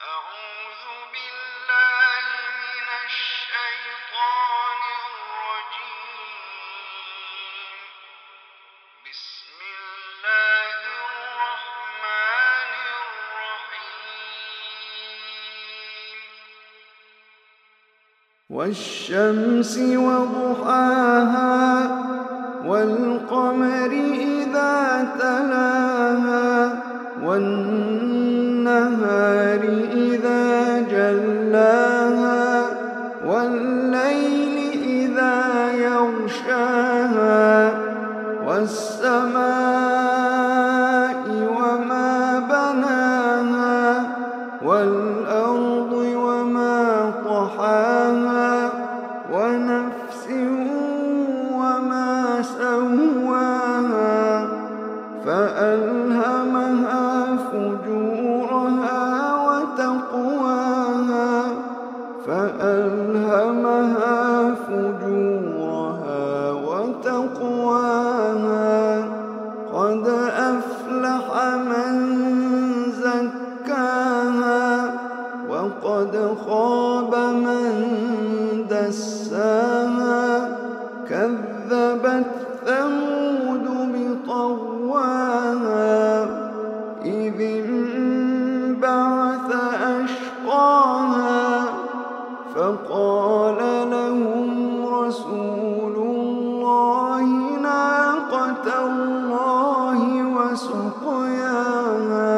أعوذ بالله من الشيطان الرجيم. بسم الله الرحمن الرحيم. والشمس وضحاها والقمر إذا تلاها والنهار إذا جلاها والليل إذا يغشاها والسماء وما بناها والأرض وما طحاها ونفس وما سواها فألهمها فجورها وتقواها قد أفلح من زكاها وقد خاب من دساها كذبت ثمود بطغواها إذ انبعث أشقاها فقال لهم رسول الله ناقة الله وسقياها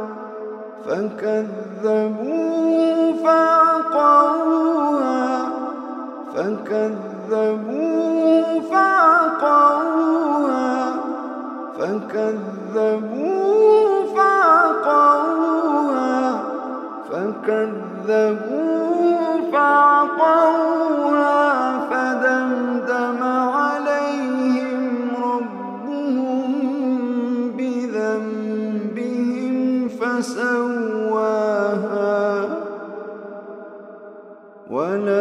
فكذبوه فعقروها فدمدم عليهم ربهم بذنبهم فسواها